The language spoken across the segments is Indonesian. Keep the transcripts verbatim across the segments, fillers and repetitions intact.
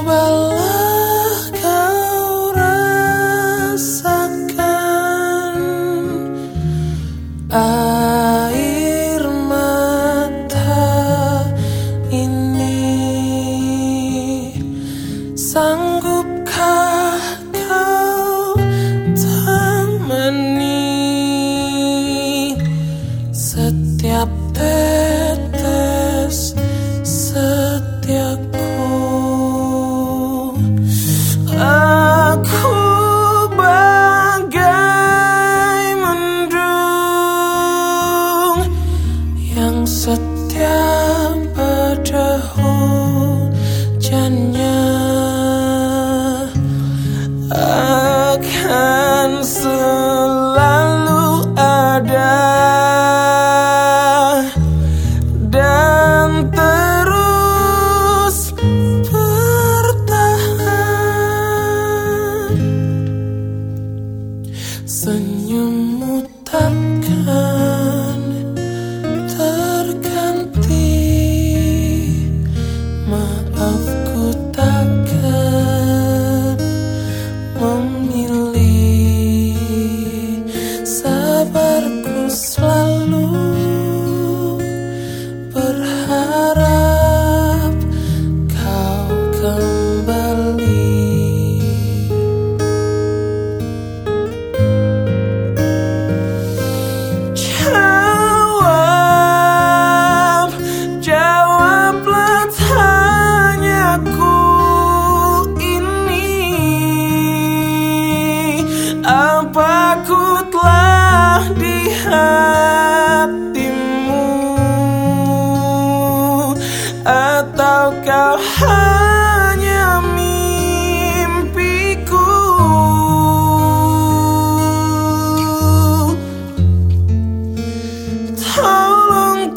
Cobalah kau rasakan air mata ini. Sanggupkah kau temani setiap tetes setiaku? Aku bagai mendung yang setia pada hujannya, akan selalu ada dan terus bertahan. Senyummu takkan terganti, maafku takkan memilih, sabarku selalu berharap kau kembali. Jawab, jawablah tanyaku ini, apa ku telah di hatimu, atau kau hanya mimpiku? Tolong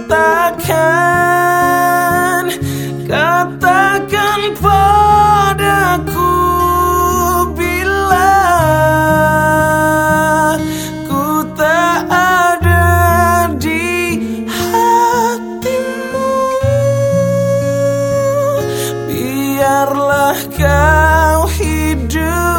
katakan, katakan padaku bila ku tak ada di hatimu. Biarlah kau hidup